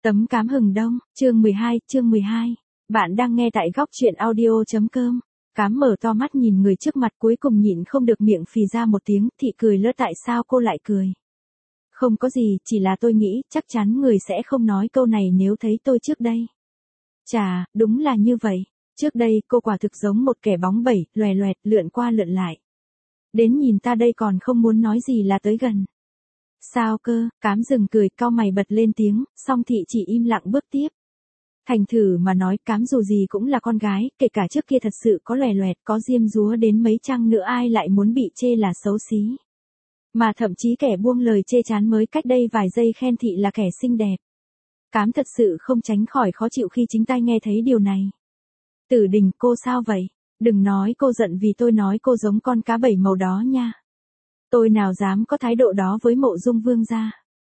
Tấm cám hừng đông, chương 12. Bạn đang nghe tại góc truyện audio.com. Cám mở to mắt nhìn người trước mặt, cuối cùng nhịn không được miệng phì ra một tiếng, thị cười lỡ tại sao cô lại cười. Không có gì, chỉ là tôi nghĩ, chắc chắn người sẽ không nói câu này nếu thấy tôi trước đây. Chà, đúng là như vậy. Trước đây, cô quả thực giống một kẻ bóng bẩy, loè loẹt, lượn qua lượn lại. Đến nhìn ta đây còn không muốn nói gì là tới gần. Sao cơ, Cám dừng cười, cau mày bật lên tiếng, song thị chỉ im lặng bước tiếp. Thành thử mà nói, Cám dù gì cũng là con gái, kể cả trước kia thật sự có loè loẹt, có diêm dúa đến mấy chăng nữa ai lại muốn bị chê là xấu xí. Mà thậm chí kẻ buông lời chê chán mới cách đây vài giây khen thị là kẻ xinh đẹp. Cám thật sự không tránh khỏi khó chịu khi chính tai nghe thấy điều này. Tử Đình, cô sao vậy? Đừng nói cô giận vì tôi nói cô giống con cá bảy màu đó nha. Tôi nào dám có thái độ đó với Mộ Dung Vương gia.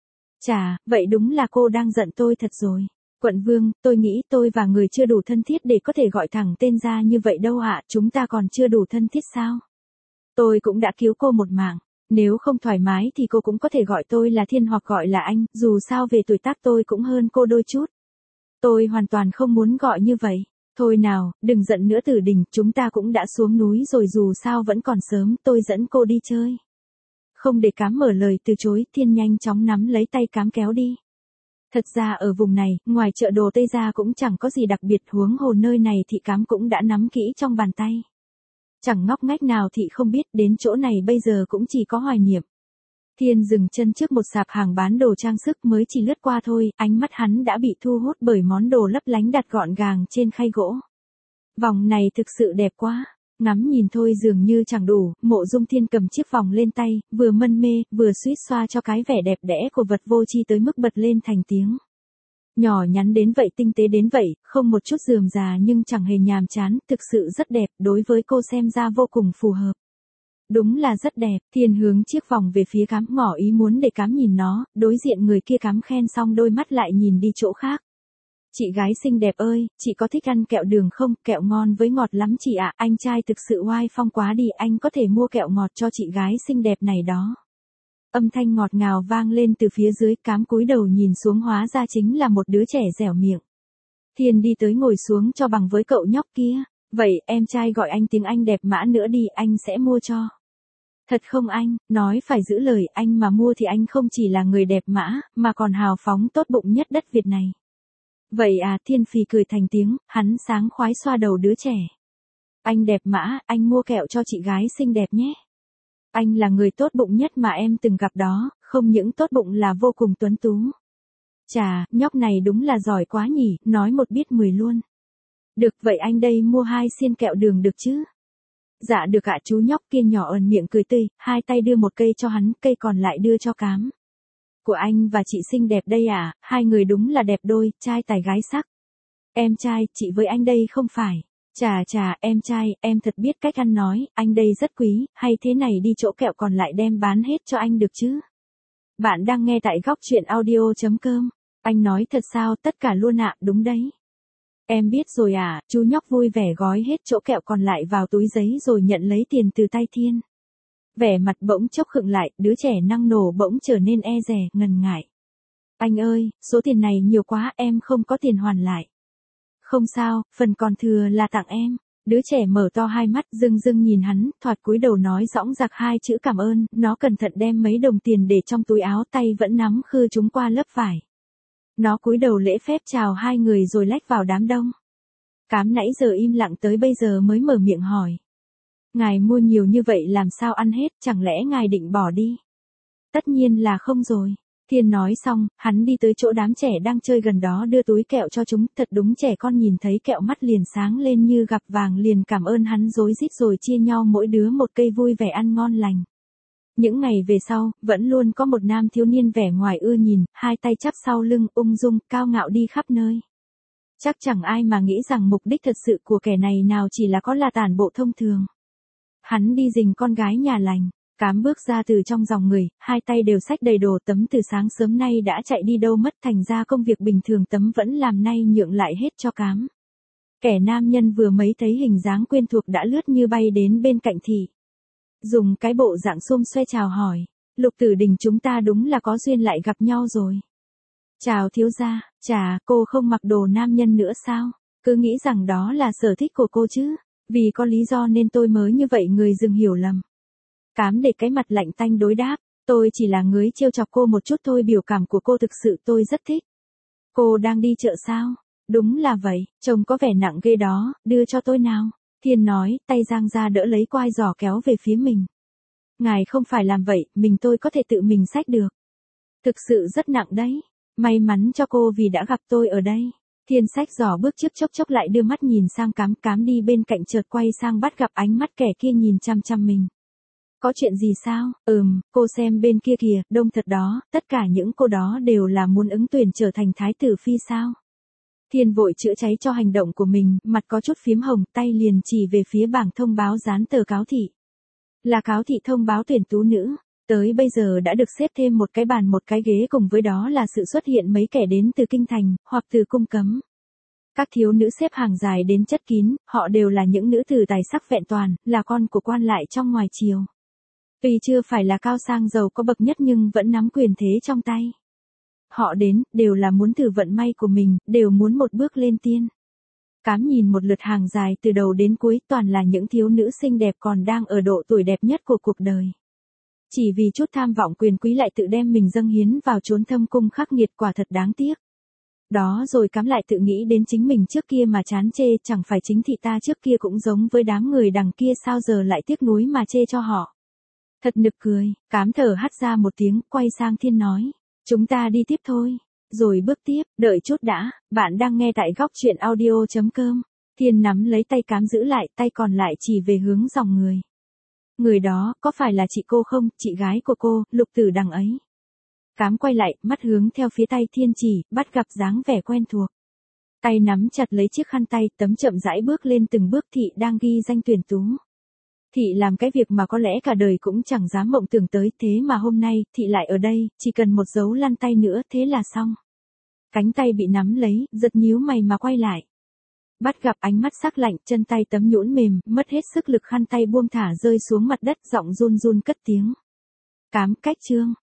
Chà, vậy đúng là cô đang giận tôi thật rồi. Quận Vương, tôi nghĩ tôi và người chưa đủ thân thiết để có thể gọi thẳng tên ra như vậy đâu ạ, chúng ta còn chưa đủ thân thiết sao? Tôi cũng đã cứu cô một mạng, nếu không thoải mái thì cô cũng có thể gọi tôi là Thiên hoặc gọi là anh, dù sao về tuổi tác tôi cũng hơn cô đôi chút. Tôi hoàn toàn không muốn gọi như vậy. Thôi nào, đừng giận nữa Tử Đình, chúng ta cũng đã xuống núi rồi dù sao vẫn còn sớm, tôi dẫn cô đi chơi. Không để Cám mở lời từ chối, Thiên nhanh chóng nắm lấy tay Cám kéo đi. Thật ra ở vùng này, ngoài chợ đồ Tây ra cũng chẳng có gì đặc biệt, huống hồ nơi này thì Cám cũng đã nắm kỹ trong bàn tay. Chẳng ngóc ngách nào thì không biết, đến chỗ này bây giờ cũng chỉ có hoài niệm. Thiên dừng chân trước một sạp hàng bán đồ trang sức, mới chỉ lướt qua thôi, ánh mắt hắn đã bị thu hút bởi món đồ lấp lánh đặt gọn gàng trên khay gỗ. Vòng này thực sự đẹp quá. Ngắm nhìn thôi dường như chẳng đủ, Mộ Dung Thiên cầm chiếc vòng lên tay, vừa mân mê, vừa suýt xoa cho cái vẻ đẹp đẽ của vật vô tri tới mức bật lên thành tiếng. Nhỏ nhắn đến vậy, tinh tế đến vậy, không một chút rườm rà nhưng chẳng hề nhàm chán, thực sự rất đẹp, đối với cô xem ra vô cùng phù hợp. Đúng là rất đẹp, Thiên hướng chiếc vòng về phía Cám, ngỏ ý muốn để Cám nhìn nó, đối diện người kia Cám khen xong đôi mắt lại nhìn đi chỗ khác. Chị gái xinh đẹp ơi, chị có thích ăn kẹo đường không? Kẹo ngon với ngọt lắm chị ạ, anh trai thực sự oai phong quá đi, anh có thể mua kẹo ngọt cho chị gái xinh đẹp này đó. Âm thanh ngọt ngào vang lên từ phía dưới, Cám cúi đầu nhìn xuống hóa ra chính là một đứa trẻ dẻo miệng. Thiên đi tới ngồi xuống cho bằng với cậu nhóc kia, vậy em trai gọi anh tiếng Anh đẹp mã nữa đi, anh sẽ mua cho. Thật không anh, nói phải giữ lời, anh mà mua thì anh không chỉ là người đẹp mã, mà còn hào phóng tốt bụng nhất đất Việt này. Vậy à, Thiên phì cười thành tiếng, hắn sáng khoái xoa đầu đứa trẻ. Anh đẹp mã, anh mua kẹo cho chị gái xinh đẹp nhé. Anh là người tốt bụng nhất mà em từng gặp đó, không những tốt bụng là vô cùng tuấn tú. Chà, nhóc này đúng là giỏi quá nhỉ, nói một biết 10 luôn. Được, vậy anh đây mua 2 xiên kẹo đường được chứ? Dạ được ạ, chú nhóc kia nhỏ ẩn miệng cười tươi, hai tay đưa một cây cho hắn, cây còn lại đưa cho Cám. Của anh và chị xinh đẹp đây à, hai người đúng là đẹp đôi, trai tài gái sắc. Em trai, chị với anh đây không phải. Chà, em trai, em thật biết cách ăn nói, anh đây rất quý, hay thế này đi chỗ kẹo còn lại đem bán hết cho anh được chứ? Bạn đang nghe tại góc truyện audio.com. Anh nói thật sao, tất cả luôn ạ, đúng đấy. Em biết rồi à, chú nhóc vui vẻ gói hết chỗ kẹo còn lại vào túi giấy rồi nhận lấy tiền từ tay Thiên. Vẻ mặt bỗng chốc khựng lại, đứa trẻ năng nổ bỗng trở nên e dè, ngần ngại. Anh ơi, số tiền này nhiều quá, em không có tiền hoàn lại. Không sao, phần còn thừa là tặng em. Đứa trẻ mở to hai mắt rưng rưng nhìn hắn, thoạt cúi đầu nói dõng dạc 2 chữ cảm ơn, nó cẩn thận đem mấy đồng tiền để trong túi áo, tay vẫn nắm khư chúng qua lớp vải. Nó cúi đầu lễ phép chào hai người rồi lách vào đám đông. Cám nãy giờ im lặng tới bây giờ mới mở miệng hỏi. Ngài mua nhiều như vậy làm sao ăn hết, chẳng lẽ ngài định bỏ đi? Tất nhiên là không rồi. Thiên nói xong, hắn đi tới chỗ đám trẻ đang chơi gần đó đưa túi kẹo cho chúng, thật đúng trẻ con nhìn thấy kẹo mắt liền sáng lên như gặp vàng, liền cảm ơn hắn rối rít rồi chia nhau mỗi đứa một cây vui vẻ ăn ngon lành. Những ngày về sau, vẫn luôn có một nam thiếu niên vẻ ngoài ưa nhìn, hai tay chắp sau lưng, ung dung, cao ngạo đi khắp nơi. Chắc chẳng ai mà nghĩ rằng mục đích thật sự của kẻ này nào chỉ là có là tản bộ thông thường. Hắn đi rình con gái nhà lành. Cám bước ra từ trong dòng người, hai tay đều xách đầy đồ, Tấm từ sáng sớm nay đã chạy đi đâu mất, thành ra công việc bình thường Tấm vẫn làm nay nhượng lại hết cho Cám. Kẻ nam nhân vừa mấy thấy hình dáng quen thuộc đã lướt như bay đến bên cạnh thị. Dùng cái bộ dạng xôm xoe chào hỏi, Lục Tử Đình chúng ta đúng là có duyên lại gặp nhau rồi. Chào thiếu gia, chà, cô không mặc đồ nam nhân nữa sao? Cứ nghĩ rằng đó là sở thích của cô chứ. Vì có lý do nên tôi mới như vậy, người dừng hiểu lầm. Cám để cái mặt lạnh tanh đối đáp, tôi chỉ là ngới trêu chọc cô một chút thôi, biểu cảm của cô thực sự tôi rất thích. Cô đang đi chợ sao? Đúng là vậy, trông có vẻ nặng ghê đó, đưa cho tôi nào. Thiên nói, tay giang ra đỡ lấy quai giỏ kéo về phía mình. Ngài không phải làm vậy, tôi có thể tự mình xách được. Thực sự rất nặng đấy. May mắn cho cô vì đã gặp tôi ở đây. Thiên xách giỏ bước trước, chốc chốc lại đưa mắt nhìn sang Cám. Cám đi bên cạnh chợt quay sang bắt gặp ánh mắt kẻ kia nhìn chăm chăm mình. Có chuyện gì sao? Cô xem bên kia kìa, đông thật đó, tất cả những cô đó đều là muốn ứng tuyển trở thành thái tử phi sao? Thiên vội chữa cháy cho hành động của mình, mặt có chút phím hồng, tay liền chỉ về phía bảng thông báo dán tờ cáo thị. Là cáo thị thông báo tuyển tú nữ. Tới bây giờ đã được xếp thêm một cái bàn một cái ghế, cùng với đó là sự xuất hiện mấy kẻ đến từ kinh thành, hoặc từ cung cấm. Các thiếu nữ xếp hàng dài đến chất kín, họ đều là những nữ tử tài sắc vẹn toàn, là con của quan lại trong ngoài triều. Tuy chưa phải là cao sang giàu có bậc nhất nhưng vẫn nắm quyền thế trong tay. Họ đến, đều là muốn thử vận may của mình, đều muốn một bước lên tiên. Cám nhìn một lượt hàng dài từ đầu đến cuối, toàn là những thiếu nữ xinh đẹp còn đang ở độ tuổi đẹp nhất của cuộc đời. Chỉ vì chút tham vọng quyền quý lại tự đem mình dâng hiến vào chốn thâm cung khắc nghiệt, quả thật đáng tiếc. Đó rồi Cám lại tự nghĩ đến chính mình trước kia mà chán chê, chẳng phải chính thị ta trước kia cũng giống với đám người đằng kia sao giờ lại tiếc nuối mà chê cho họ. Thật nực cười. Cám thở hắt ra một tiếng, quay sang Thiên nói. Chúng ta đi tiếp thôi. Rồi bước tiếp, đợi chút đã, bạn đang nghe tại góc truyện audio.com. Thiên nắm lấy tay Cám giữ lại, tay còn lại chỉ về hướng dòng người. Người đó, có phải là chị cô không, chị gái của cô, Lục Tử Đằng ấy? Cám quay lại, mắt hướng theo phía tay Thiên chỉ, bắt gặp dáng vẻ quen thuộc. Tay nắm chặt lấy chiếc khăn tay, tấm chậm rãi bước lên từng bước. Thị đang ghi danh tuyển tú. Thị làm cái việc mà có lẽ cả đời cũng chẳng dám mộng tưởng tới, thế mà hôm nay, thị lại ở đây, chỉ cần một dấu lăn tay nữa, thế là xong. Cánh tay bị nắm lấy, giật nhíu mày mà quay lại. Bắt gặp ánh mắt sắc lạnh, chân tay tấm nhũn mềm, mất hết sức lực, khăn tay buông thả rơi xuống mặt đất, giọng run run cất tiếng. Cám, cách chương.